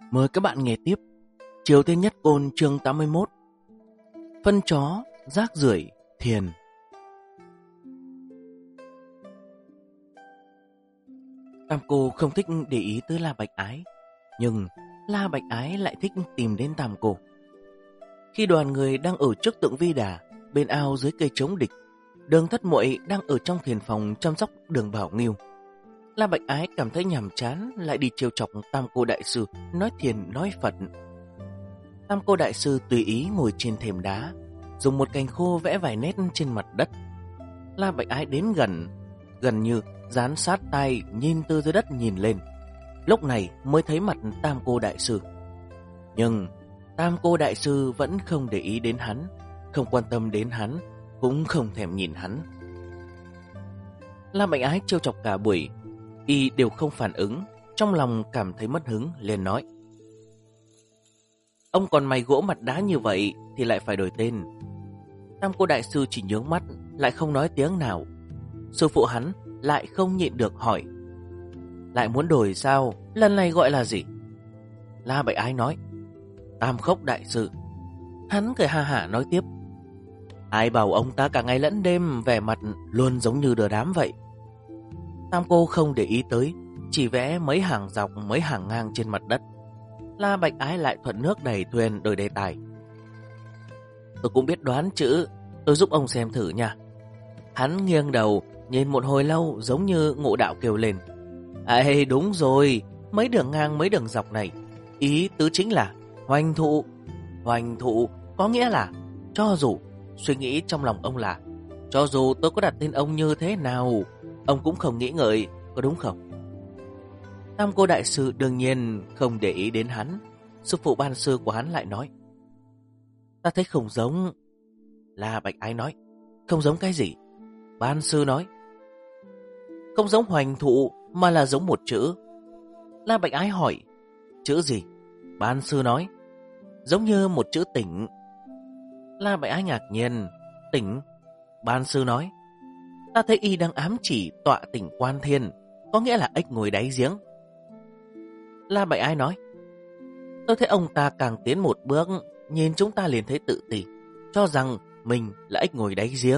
Mời các bạn nghe tiếp Triều Tiên Nhất Côn chương 81. Phân chó, rác rưởi, thiền. Tam cô không thích để ý tới La Bạch Ái, nhưng La Bạch Ái lại thích tìm đến Tam cô. Khi đoàn người đang ở trước tượng Vi Đà, bên ao dưới cây trống địch, Đường Thất Muội đang ở trong thiền phòng chăm sóc Đường Bảo Nghiêu. La Bạch Ái cảm thấy nhàm chán, lại đi trêu chọc Tam cô đại sư, nói thiền nói Phật. Tam cô đại sư tùy ý ngồi trên thềm đá, dùng một cành khô vẽ vài nét trên mặt đất. La Bạch Ái đến gần như dán sát tai nhìn từ dưới đất nhìn lên. Lúc này mới thấy mặt Tam cô đại sư. Nhưng Tam cô đại sư vẫn không để ý đến hắn, không quan tâm đến hắn, cũng không thèm nhìn hắn. La Bạch Ái trêu chọc cả buổi, y đều không phản ứng, trong lòng cảm thấy mất hứng liền nói: "Ông còn mày gỗ mặt đá như vậy thì lại phải đổi tên." Tam cô đại sư chỉ nhướng mắt, lại không nói tiếng nào. Sư phụ hắn lại không nhịn được hỏi: "Lại muốn đổi sao? Lần này gọi là gì?" La Bạch Ái nói: "Tam Khốc đại sư." Hắn cười ha hả nói tiếp: "Ai bảo ông ta cả ngày lẫn đêm vẻ mặt luôn giống như đờ đám vậy." Tam cô không để ý tới, chỉ vẽ mấy hàng dọc mấy hàng ngang trên mặt đất. La Bạch Ái lại thuận nước đẩy thuyền đổi đề tài: "Tôi cũng biết đoán chữ, tôi giúp ông xem thử nha." Hắn nghiêng đầu nhìn một hồi lâu, giống như ngộ đạo kêu lên: "Ê, đúng rồi, mấy đường ngang mấy đường dọc này, ý tứ chính là hoành thụ. Hoành thụ có nghĩa là cho dù, suy nghĩ trong lòng ông là cho dù tôi có đặt tên ông như thế nào, ông cũng không nghĩ ngợi, có đúng không?" Tam cô đại sư đương nhiên không để ý đến hắn. Sư phụ ban sư của hắn lại nói: "Ta thấy không giống." La Bạch Ái nói: "Không giống cái gì?" Ban sư nói: "Không giống hoành thụ, mà là giống một chữ." La Bạch Ái hỏi: "Chữ gì?" Ban sư nói: "Giống như một chữ tỉnh." La Bạch Ái ngạc nhiên: "Tỉnh?" Ban sư nói: "Ta thấy y đang ám chỉ tọa tỉnh Quan Thiên, có nghĩa là ếch ngồi đáy giếng." La Bạch Ái nói: "Tôi thấy ông ta càng tiến một bước, nhìn chúng ta liền thấy tự ti, cho rằng mình là ếch ngồi đáy giếng."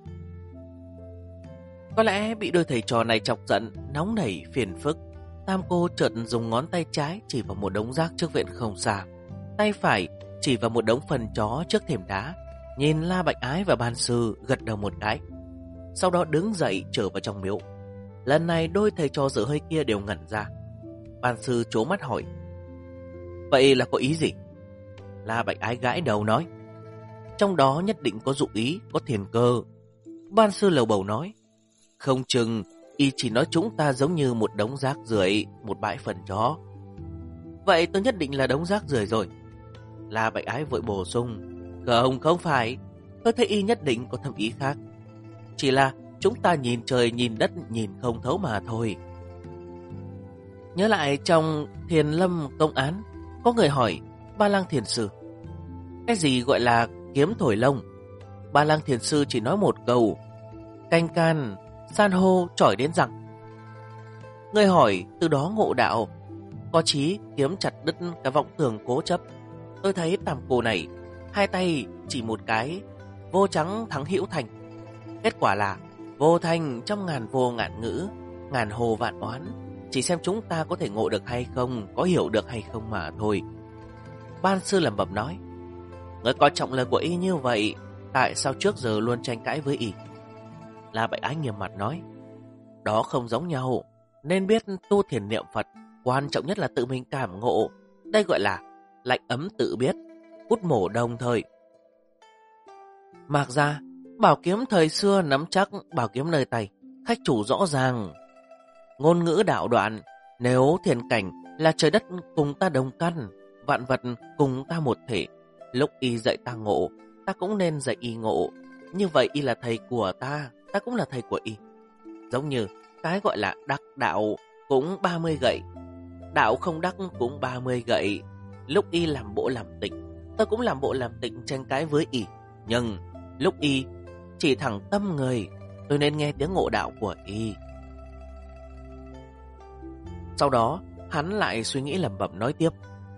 Có lẽ bị đôi thầy trò này chọc giận, nóng nảy phiền phức, Tam cô chợt dùng ngón tay trái chỉ vào một đống rác trước viện không xa, tay phải chỉ vào một đống phân chó trước thềm đá, nhìn La Bạch Ái và ban sư gật đầu một cái. Sau đó đứng dậy trở vào trong miếu. Lần này đôi thầy trò dở hơi kia đều ngẩn ra. Ban sư trố mắt hỏi: "Vậy là có ý gì?" La Bạch Ái gãi đầu nói: "Trong đó nhất định có dụng ý, có thiền cơ." Ban sư lầu bầu nói: "Không chừng y chỉ nói chúng ta giống như một đống rác rưởi, một bãi phần chó." "Vậy tôi nhất định là đống rác rưởi rồi." La Bạch Ái vội bổ sung: Không phải, tôi thấy y nhất định có thâm ý khác. Chỉ là chúng ta nhìn trời nhìn đất nhìn không thấu mà thôi." Nhớ lại trong Thiền Lâm Công Án, có người hỏi Ba Lang Thiền Sư: "Cái gì gọi là kiếm thổi lông?" Ba Lang Thiền Sư chỉ nói một câu: "Canh can, san hô chỏi đến răng." Người hỏi từ đó ngộ đạo, có chí kiếm chặt đứt cái vọng tưởng cố chấp. Tôi thấy Tam cô này hai tay chỉ một cái, vô trắng thắng hữu thành. Kết quả là vô thành trong ngàn vô ngạn ngữ, ngàn hồ vạn oán. Chỉ xem chúng ta có thể ngộ được hay không, có hiểu được hay không mà thôi. Ban sư lẩm bẩm nói: "Người coi trọng lời của y như vậy, tại sao trước giờ luôn tranh cãi với y?" La Bạch Ái nghiêm mặt nói: "Đó không giống nhau. Nên biết tu thiền niệm Phật, quan trọng nhất là tự mình cảm ngộ. Đây gọi là lạnh ấm tự biết, cút mổ đồng thời." Mạc gia, bảo kiếm thời xưa nắm chắc bảo kiếm nơi tay, khách chủ rõ ràng. Ngôn ngữ đạo đoạn, nếu thiền cảnh là trời đất cùng ta đồng căn, vạn vật cùng ta một thể. Lúc y dạy ta ngộ, ta cũng nên dạy y ngộ. Như vậy y là thầy của ta cũng là thầy của y. Giống như cái gọi là đắc đạo cũng 30 gậy, đạo không đắc cũng 30 gậy. Lúc y làm bộ làm tịnh, tôi cũng làm bộ làm tịnh tranh cãi với y. Nhưng lúc y chỉ thẳng tâm người, tôi nên nghe tiếng ngộ đạo của y." Sau đó hắn lại suy nghĩ lẩm bẩm nói tiếp: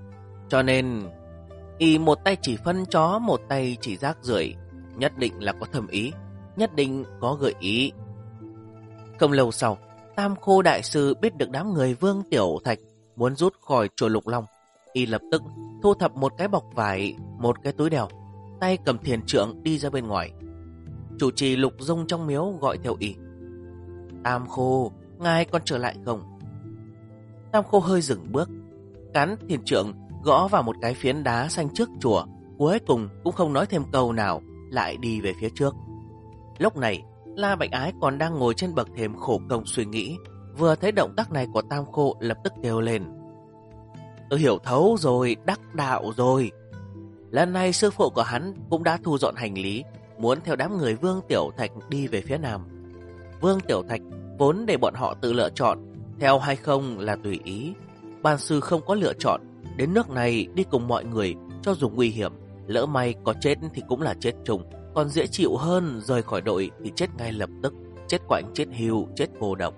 Cho nên y một tay chỉ phân chó, một tay chỉ rác rưởi, nhất định là có thầm ý, nhất định có gợi ý. Không lâu sau, Tam Khô đại sư biết được đám người Vương Tiểu Thạch muốn rút khỏi chùa Lục Long. Y lập tức thu thập một cái bọc vải, một cái túi đeo, tay cầm thiền trượng đi ra bên ngoài. Chủ trì Lục Dung trong miếu gọi theo y. Tam Khô, ngài còn trở lại không? Tam Khô hơi dừng bước, cán thiền trượng gõ vào một cái phiến đá xanh trước chùa, cuối cùng cũng không nói thêm câu nào, lại đi về phía trước. Lúc này, La Bạch Ái còn đang ngồi trên bậc thềm khổ công suy nghĩ, vừa thấy động tác này của Tam Khô lập tức kêu lên. Tôi hiểu thấu rồi, đắc đạo rồi. Lần này sư phụ của hắn cũng đã thu dọn hành lý, muốn theo đám người Vương Tiểu Thạch đi về phía nam. Vương Tiểu Thạch vốn để bọn họ tự lựa chọn, theo hay không là tùy ý. Ban sư không có lựa chọn, đến nước này đi cùng mọi người, cho dù nguy hiểm, lỡ may có chết thì cũng là chết chung, còn dễ chịu hơn rời khỏi đội thì chết ngay lập tức, chết quạnh, chết hiu, chết cô độc.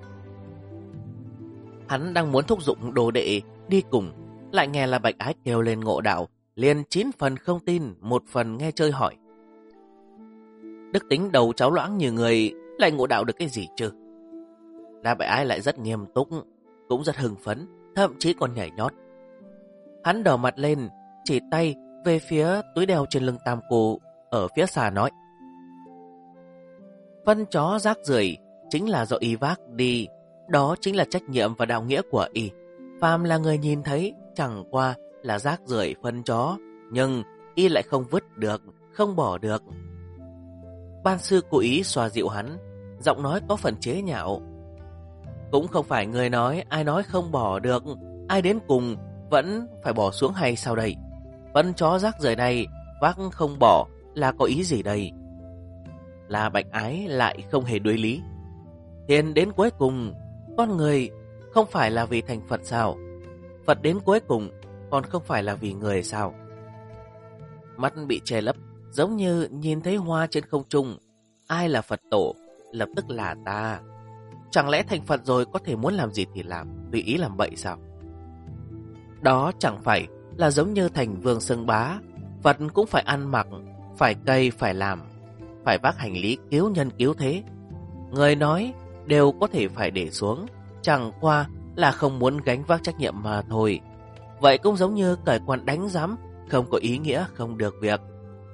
Hắn đang muốn thúc giục đồ đệ đi cùng, lại nghe là Bạch Ái kêu lên ngộ đạo, liền 9 phần không tin, 1 phần nghe chơi hỏi. Đức tính đầu cháu loãng như người lại ngộ đạo được cái gì chứ? La Bạch Ái lại rất nghiêm túc, cũng rất hưng phấn, thậm chí còn nhảy nhót. Hắn đỏ mặt lên, chỉ tay về phía túi đeo trên lưng Tam Cô ở phía xa nói. Phân chó rác rưởi chính là do y vác đi, đó chính là trách nhiệm và đạo nghĩa của y. Phàm là người nhìn thấy chẳng qua là rác rưởi phân chó, nhưng y lại không vứt được, không bỏ được. Ban sư cố ý xoa dịu hắn, giọng nói có phần chế nhạo. Cũng không phải người nói, ai nói không bỏ được, ai đến cùng vẫn phải bỏ xuống hay sao đây? Phân chó rác rưởi này vác không bỏ là có ý gì đây? Là Bạch Ái lại không hề đối lý. Thiền đến cuối cùng, con người không phải là vì thành Phật sao? Phật đến cuối cùng còn không phải là vì người sao? Mắt bị che lấp, giống như nhìn thấy hoa trên không trung. Ai là Phật tổ? Lập tức là ta. Chẳng lẽ thành Phật rồi có thể muốn làm gì thì làm, tùy ý làm bậy sao? Đó chẳng phải là giống như thành Vương Xưng Bá. Phật cũng phải ăn mặc, phải cây, phải làm, phải vác hành lý cứu nhân cứu thế. Người nói đều có thể phải để xuống, chẳng qua là không muốn gánh vác trách nhiệm mà thôi. Vậy cũng giống như cởi quần đánh giám, không có ý nghĩa không được việc.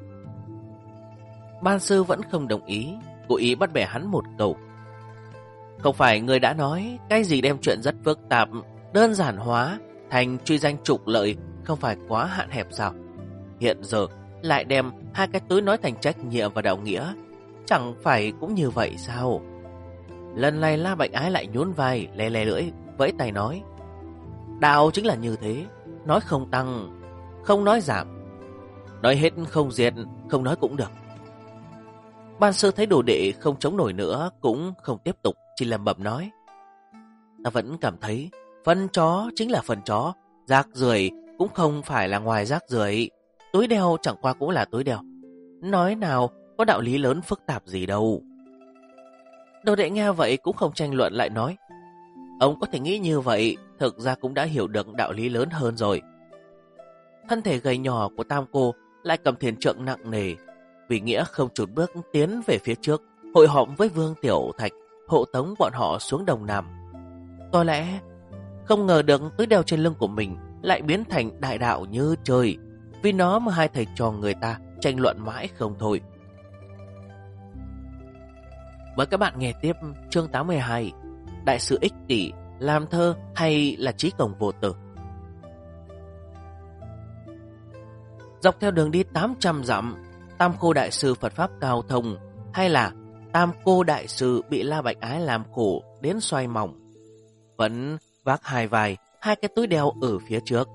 Ban sư vẫn không đồng ý, cố ý bắt bẻ hắn một câu. Không phải người đã nói cái gì đem chuyện rất phức tạp đơn giản hóa thành truy danh trục lợi không phải quá hạn hẹp sao? Hiện giờ lại đem hai cái túi nói thành trách nhiệm và đạo nghĩa, chẳng phải cũng như vậy sao? Lần này La Bạch Ái lại nhún vai, lè lè lưỡi, vẫy tay nói. Đạo chính là như thế, nói không tăng, không nói giảm, nói hết không diệt, không nói cũng được. Ban sư thấy đồ đệ không chống nổi nữa, cũng không tiếp tục, chỉ lẩm bẩm nói. Ta vẫn cảm thấy phân chó chính là phân chó, rác rưởi cũng không phải là ngoài rác rưởi, túi đeo chẳng qua cũng là túi đeo. Nói nào có đạo lý lớn phức tạp gì đâu. Đồ đệ nghe vậy cũng không tranh luận, lại nói. Ông có thể nghĩ như vậy, thực ra cũng đã hiểu được đạo lý lớn hơn rồi. Thân thể gầy nhỏ của Tam Cô lại cầm thiền trượng nặng nề, vì nghĩa không chùn bước tiến về phía trước, hội họp với Vương Tiểu Thạch, hộ tống bọn họ xuống Đồng Nam. Có lẽ không ngờ được túi đeo trên lưng của mình lại biến thành đại đạo như trời, vì nó mà hai thầy trò người ta tranh luận mãi không thôi. Mời các bạn nghe tiếp chương 82, Đại sư ích kỷ, làm thơ hay là trí công vô tử. Dọc theo đường đi 800 dặm, Tam Cô đại sư Phật pháp cao thông, hay là Tam Cô đại sư bị La Bạch Ái làm khổ đến xoay mỏng, vẫn vác hai vai, hai cái túi đeo ở phía trước.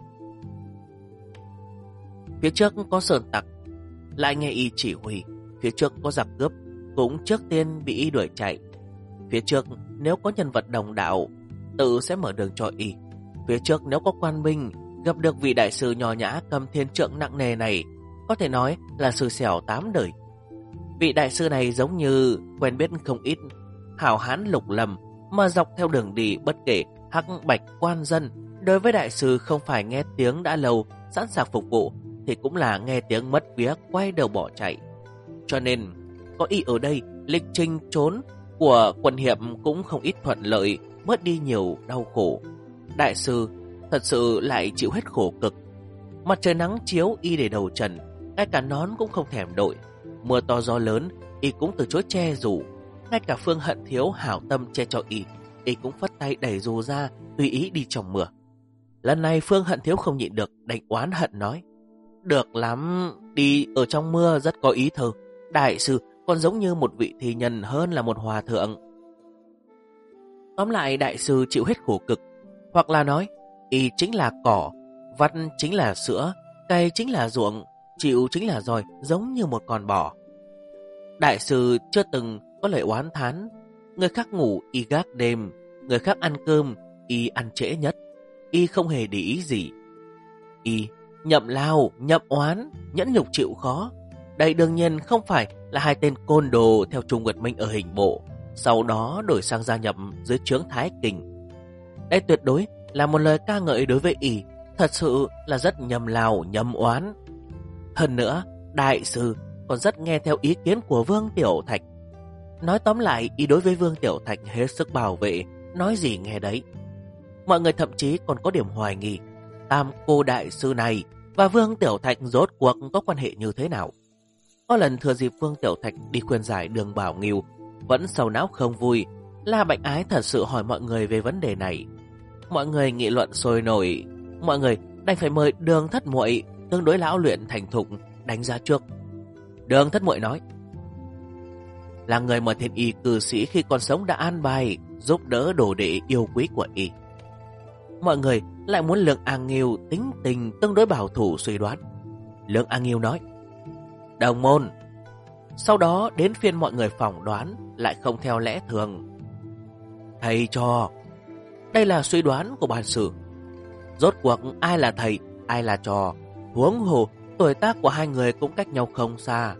Phía trước có sơn tặc, lại nghe y chỉ huy. Phía trước có giặc cướp, cũng trước tiên bị y đuổi chạy. Phía trước nếu có nhân vật đồng đạo, tự sẽ mở đường cho y. Phía trước nếu có quan binh, gặp được vị đại sư nhỏ nhã cầm thiên trượng nặng nề này, có thể nói là xui xẻo 8 đời. Vị đại sư này giống như quen biết không ít hảo hán lục lầm, mà dọc theo đường đi bất kể hắc bạch quan dân, đối với đại sư không phải nghe tiếng đã lâu sẵn sàng phục vụ, thì cũng là nghe tiếng mất vía quay đầu bỏ chạy. Cho nên, có y ở đây, lịch trình trốn của quần hiệp cũng không ít thuận lợi, mất đi nhiều đau khổ. Đại sư thật sự lại chịu hết khổ cực. Mặt trời nắng chiếu y để đầu trần, ngay cả nón cũng không thèm đội. Mưa to gió lớn, y cũng từ chối che dù. Ngay cả Phương Hận Thiếu hảo tâm che cho y cũng phất tay đẩy dù ra, tùy ý đi trong mưa. Lần này Phương Hận Thiếu không nhịn được, đành oán hận nói: được lắm, đi ở trong mưa rất có ý thơ. Đại sư còn giống như một vị thi nhân hơn là một hòa thượng. Tóm lại, đại sư chịu hết khổ cực, hoặc là nói y chính là cỏ, vắt chính là sữa, cày chính là ruộng, chịu chính là roi, giống như một con bò. Đại sư chưa từng có lời oán thán. Người khác ngủ y gác đêm, người khác ăn cơm y ăn trễ nhất, y không hề để ý gì. Y nhậm lao, nhậm oán, nhẫn nhục chịu khó. Đây đương nhiên không phải là hai tên côn đồ theo Trung Nguyệt Minh ở hình bộ, sau đó đổi sang gia nhập dưới trướng Thái Kình. Đây tuyệt đối là một lời ca ngợi đối với y, thật sự là rất nhầm lao, nhầm oán. Hơn nữa, đại sư còn rất nghe theo ý kiến của Vương Tiểu Thạch. Nói tóm lại, y đối với Vương Tiểu Thạch hết sức bảo vệ, nói gì nghe đấy. Mọi người thậm chí còn có điểm hoài nghi Tam cô đại sư này và Vương Tiểu Thạch rốt cuộc có quan hệ như thế nào. Có lần thừa dịp Vương Tiểu Thạch đi khuyên giải Đường Bảo Nghiêu vẫn sầu não không vui, La Bạch Ái thật sự hỏi mọi người về vấn đề này. Mọi người nghị luận sôi nổi, mọi người đành phải mời Đường Thất Muội tương đối lão luyện thành thục đánh giá trước. Đường Thất Muội nói: là người mà Thiên Y cư sĩ khi còn sống đã an bài giúp đỡ đồ đệ yêu quý của y. Mọi người lại muốn Lương A Nghiêu tính tình tương đối bảo thủ suy đoán. Lương A Nghiêu nói: đồng môn. Sau đó đến phiên mọi người phỏng đoán lại không theo lẽ thường. Thầy trò. Đây là suy đoán của bàn sử. Rốt cuộc ai là thầy, ai là trò? Huống hồ tuổi tác của hai người cũng cách nhau không xa.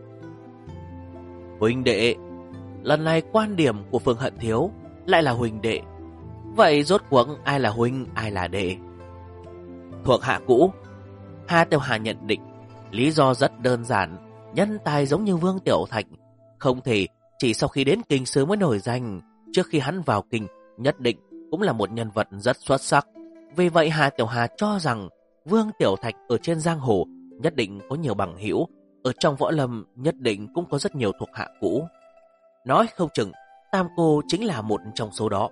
Huynh đệ. Lần này quan điểm của Phương Hận Thiếu lại là huynh đệ. Vậy rốt cuộc ai là huynh, ai là đệ? Thuộc hạ cũ. Hà Tiểu Hà nhận định lý do rất đơn giản. Nhân tài giống như Vương Tiểu Thạch, không thể chỉ sau khi đến kinh sư mới nổi danh. Trước khi hắn vào kinh, nhất định cũng là một nhân vật rất xuất sắc. Vì vậy Hà Tiểu Hà cho rằng Vương Tiểu Thạch ở trên giang hồ nhất định có nhiều bằng hữu, ở trong võ lâm nhất định cũng có rất nhiều thuộc hạ cũ. Nói không chừng Tam cô chính là một trong số đó.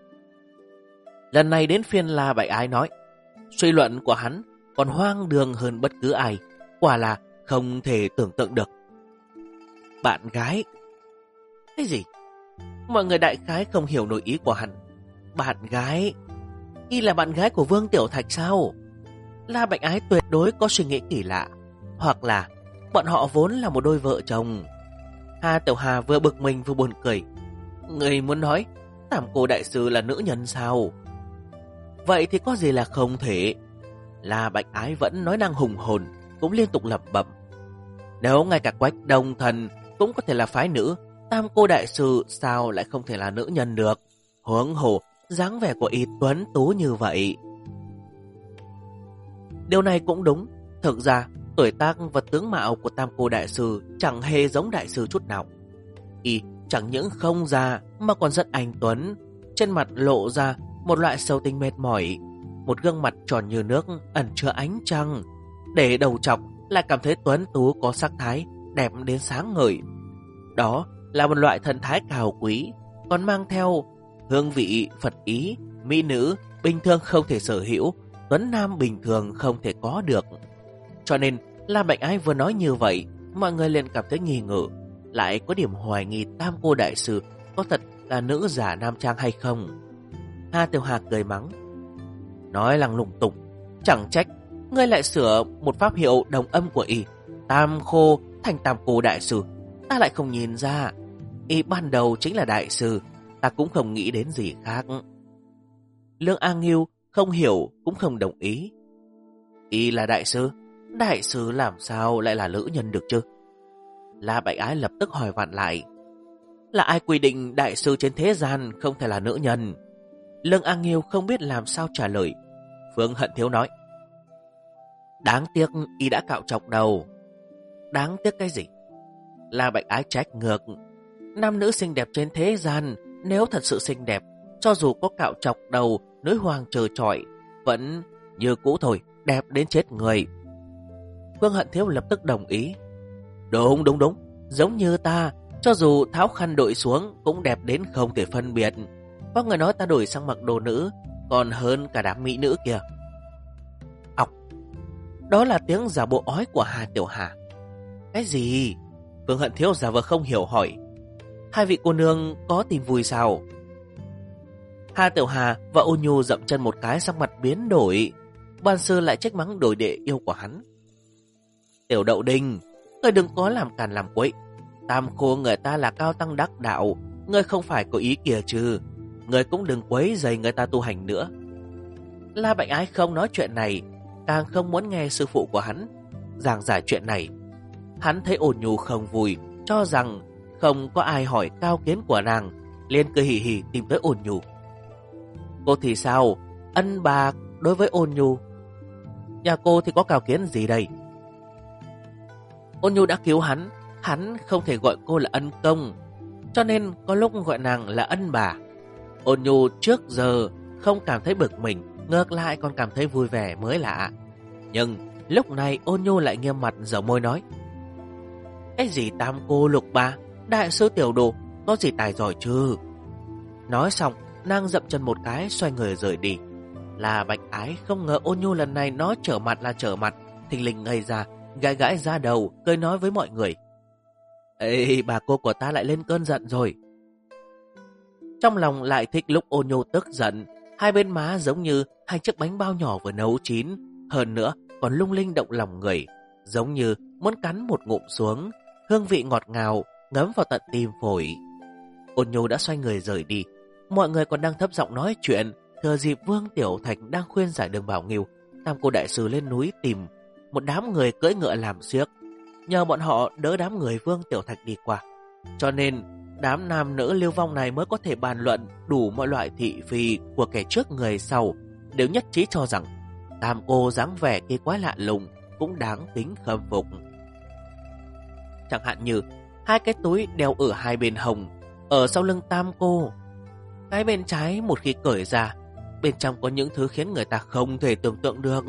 Lần này đến phiên La Bạch Ái nói: suy luận của hắn còn hoang đường hơn bất cứ ai, quả là không thể tưởng tượng được. Bạn gái? Cái gì? Mọi người đại khái không hiểu nội ý của hắn. Bạn gái? Y là bạn gái của Vương Tiểu Thạch sao? La Bạch Ái tuyệt đối có suy nghĩ kỳ lạ. Hoặc là bọn họ vốn là một đôi vợ chồng. Hà Tiểu Hà vừa bực mình vừa buồn cười. Người muốn nói Tam cô đại sư là nữ nhân sao? Vậy thì có gì là không thể? La Bạch Ái vẫn nói năng hùng hồn, cũng liên tục lẩm bẩm: nếu ngay cả Quách Đông Thần cũng có thể là phái nữ, Tam cô đại sư sao lại không thể là nữ nhân được? Huống hồ dáng vẻ của y tuấn tú như vậy. Điều này cũng đúng. Thực ra tuổi tác và tướng mạo của Tam cô đại sư chẳng hề giống đại sư chút nào. Y chẳng những không già mà còn rất anh tuấn, trên mặt lộ ra một loại sầu tính mệt mỏi, một gương mặt tròn như nước ẩn chứa ánh trăng, để đầu trọc lại cảm thấy tuấn tú có sắc thái, đẹp đến sáng ngời. Đó là một loại thần thái cao quý, còn mang theo hương vị Phật ý, mỹ nữ bình thường không thể sở hữu, tuấn nam bình thường không thể có được. Cho nên La Bạch Ái vừa nói như vậy, mọi người liền cảm thấy nghi ngờ, lại có điểm hoài nghi Tam cô đại sư có thật là nữ giả nam trang hay không. Hà Tiểu Hà cười mắng: nói lằng lùng tục, chẳng trách ngươi lại sửa một pháp hiệu đồng âm của y, Tam Khô thành Tam cô đại sư. Ta lại không nhìn ra, y ban đầu chính là đại sư, ta cũng không nghĩ đến gì khác. Lương A Nghiêu không hiểu cũng không đồng ý. Y là đại sư làm sao lại là nữ nhân được chứ? La Bạch Ái lập tức hỏi vặn lại: là ai quy định đại sư trên thế gian không thể là nữ nhân? Lương A Nghiêu không biết làm sao trả lời. Phương Hận Thiếu nói: Đáng tiếc y đã cạo chọc đầu. Đáng tiếc cái gì? La Bạch Ái trách ngược. Nam nữ xinh đẹp trên thế gian, nếu thật sự xinh đẹp, cho dù có cạo chọc đầu, núi hoang trơ trọi, vẫn như cũ thôi, đẹp đến chết người. Phương Hận Thiếu lập tức đồng ý. Đúng, giống như ta, cho dù tháo khăn đội xuống cũng đẹp đến không thể phân biệt. Có người nói ta đổi sang mặc đồ nữ còn hơn cả đám mỹ nữ kìa. Ọc, đó là tiếng giả bộ ói của Hà Tiểu Hà. Cái gì? Phương Hận Thiếu giả vờ không hiểu hỏi. Hai vị cô nương có tin vui sao? Hà Tiểu Hà và Ôn Nhu dậm chân một cái, sắc mặt biến đổi. Ban sư lại trách mắng đổi đệ yêu của hắn. Tiểu Đậu Đinh, ngươi đừng có làm càn làm quậy. Tam cô người ta là cao tăng đắc đạo, ngươi không phải có ý kia chứ. Ngươi cũng đừng quấy rầy người ta tu hành nữa. La Bạch Ái không nói chuyện này, càng không muốn nghe sư phụ của hắn giảng giải chuyện này. Hắn thấy Ôn Nhu không vui, cho rằng không có ai hỏi cao kiến của nàng, liền cười hì hì tìm tới Ôn Nhu. Cô thì sao? Ân bạc đối với Ôn Nhu, nhà cô thì có cao kiến gì đây? Ôn Nhu đã cứu hắn không thể gọi cô là ân công, cho nên có lúc gọi nàng là ân bà. Ôn Nhu trước giờ không cảm thấy bực mình, ngược lại còn cảm thấy vui vẻ mới lạ. Nhưng lúc này Ôn Nhu lại nghiêm mặt dầu môi nói: Cái gì tam cô lục ba, đại sư tiểu đồ, có gì tài giỏi chứ? Nói xong, nàng dậm chân một cái xoay người rời đi. La Bạch Ái không ngờ Ôn Nhu lần này nó trở mặt là trở mặt, thình lình ngây ra, gãi gãi ra đầu, cười nói với mọi người: Ê, bà cô của ta lại lên cơn giận rồi. Trong lòng lại thích lúc Ôn Nhu tức giận, hai bên má giống như hai chiếc bánh bao nhỏ vừa nấu chín, hơn nữa còn lung linh động lòng người, giống như muốn cắn một ngụm xuống, hương vị ngọt ngào ngấm vào tận tim phổi. Ôn Nhu đã xoay người rời đi, mọi người còn đang thấp giọng nói chuyện. Thừa dịp Vương Tiểu Thạch đang khuyên giải Đường Bảo Nghiêu, tam cô đại sư lên núi tìm một đám người cưỡi ngựa làm xiếc, nhờ bọn họ đỡ đám người Vương Tiểu Thạch đi qua. Cho nên đám nam nữ lưu vong này mới có thể bàn luận đủ mọi loại thị phi của kẻ trước người sau, đều nhất trí cho rằng tam cô dáng vẻ kỳ quái lạ lùng cũng đáng tính khâm phục. Chẳng hạn như hai cái túi đeo ở hai bên hông ở sau lưng tam cô. Cái bên trái một khi cởi ra, bên trong có những thứ khiến người ta không thể tưởng tượng được.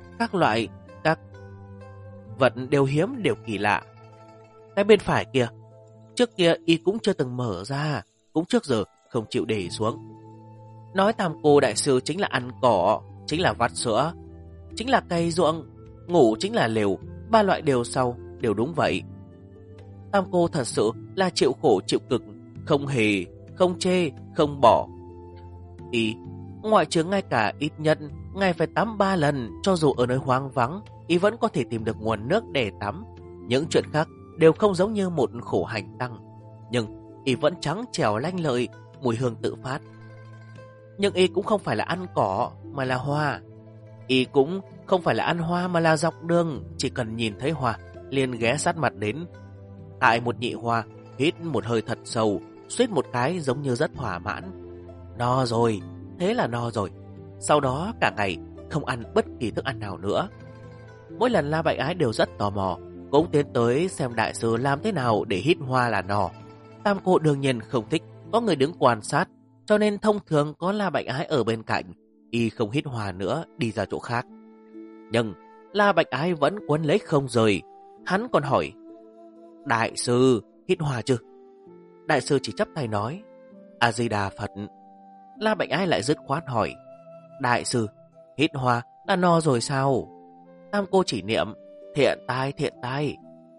Các vật đều hiếm đều kỳ lạ. Cái bên phải kia, trước kia y cũng chưa từng mở ra, cũng trước giờ không chịu để xuống. Nói tam cô đại sư chính là ăn cỏ, chính là vắt sữa, chính là cây ruộng, ngủ chính là lều, ba loại đều sau, đều đúng vậy. Tam cô thật sự là chịu khổ chịu cực, không hề, không chê, không bỏ. Y, ngoại trừ ngay cả ít nhất ngày phải tắm 3 lần, cho dù ở nơi hoang vắng, y vẫn có thể tìm được nguồn nước để tắm. Những chuyện khác đều không giống như một khổ hành tăng, nhưng y vẫn trắng trẻo lanh lợi, mùi hương tự phát. Nhưng y cũng không phải là ăn cỏ mà là hoa. Y cũng không phải là ăn hoa mà là dọc đường, chỉ cần nhìn thấy hoa liền ghé sát mặt đến. Tại một nhị hoa, hít một hơi thật sâu, suýt một cái giống như rất thỏa mãn. No rồi, thế là no rồi. Sau đó cả ngày không ăn bất kỳ thức ăn nào nữa. Mỗi lần La Bạch Ái đều rất tò mò, cũng tiến tới xem đại sư làm thế nào để hít hoa là no. Tam cô đương nhiên không thích có người đứng quan sát, cho nên thông thường có La Bạch Ái ở bên cạnh, y không hít hoa nữa, đi ra chỗ khác. Nhưng La Bạch Ái vẫn quấn lấy không rời. Hắn còn hỏi: Đại sư, hít hoa chưa? Đại sư chỉ chắp tay nói: A Di Đà Phật. La Bạch Ái lại dứt khoát hỏi: Đại sư, hít hoa là no rồi sao? Tam cô chỉ niệm: Thiện tai, thiện tai.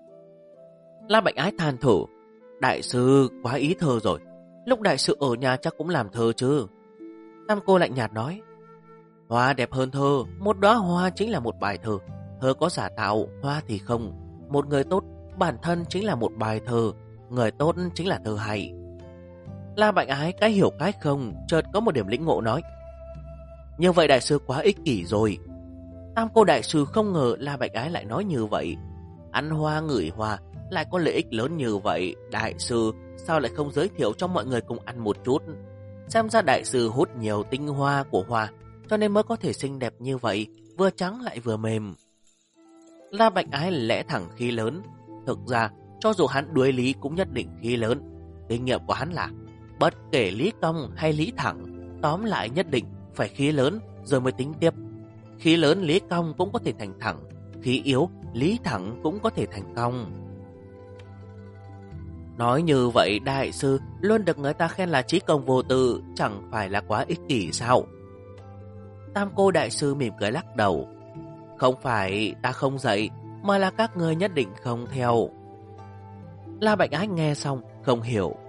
La Bạch Ái than thở: Đại sư quá ý thơ rồi, lúc đại sư ở nhà chắc cũng làm thơ chứ? Tam cô lạnh nhạt nói: Hoa đẹp hơn thơ, một đóa hoa chính là một bài thơ. Thơ có giả tạo, hoa thì không. Một người tốt bản thân chính là một bài thơ, người tốt chính là thơ hay. La Bạch Ái cái hiểu cái không, chợt có một điểm lĩnh ngộ nói: Như vậy đại sư quá ích kỷ rồi. Tam cô đại sư không ngờ La Bạch Ái lại nói như vậy. Ăn hoa ngửi hoa lại có lợi ích lớn như vậy, đại sư sao lại không giới thiệu cho mọi người cùng ăn một chút? Xem ra đại sư hút nhiều tinh hoa của hoa, cho nên mới có thể xinh đẹp như vậy, vừa trắng lại vừa mềm. La Bạch Ái lẽ thẳng khí lớn. Thực ra, cho dù hắn đuối lý cũng nhất định khí lớn. Kinh nghiệm của hắn là bất kể lý cong hay lý thẳng, tóm lại nhất định phải khí lớn rồi mới tính tiếp. Khí lớn lý cong cũng có thể thành thẳng, khí yếu lý thẳng cũng có thể thành cong. Nói như vậy đại sư luôn được người ta khen là trí công vô tư, chẳng phải là quá ích kỷ sao? Tam cô đại sư mỉm cười lắc đầu. Không phải ta không dạy, mà là các người nhất định không theo. La Bạch Ái nghe xong không hiểu.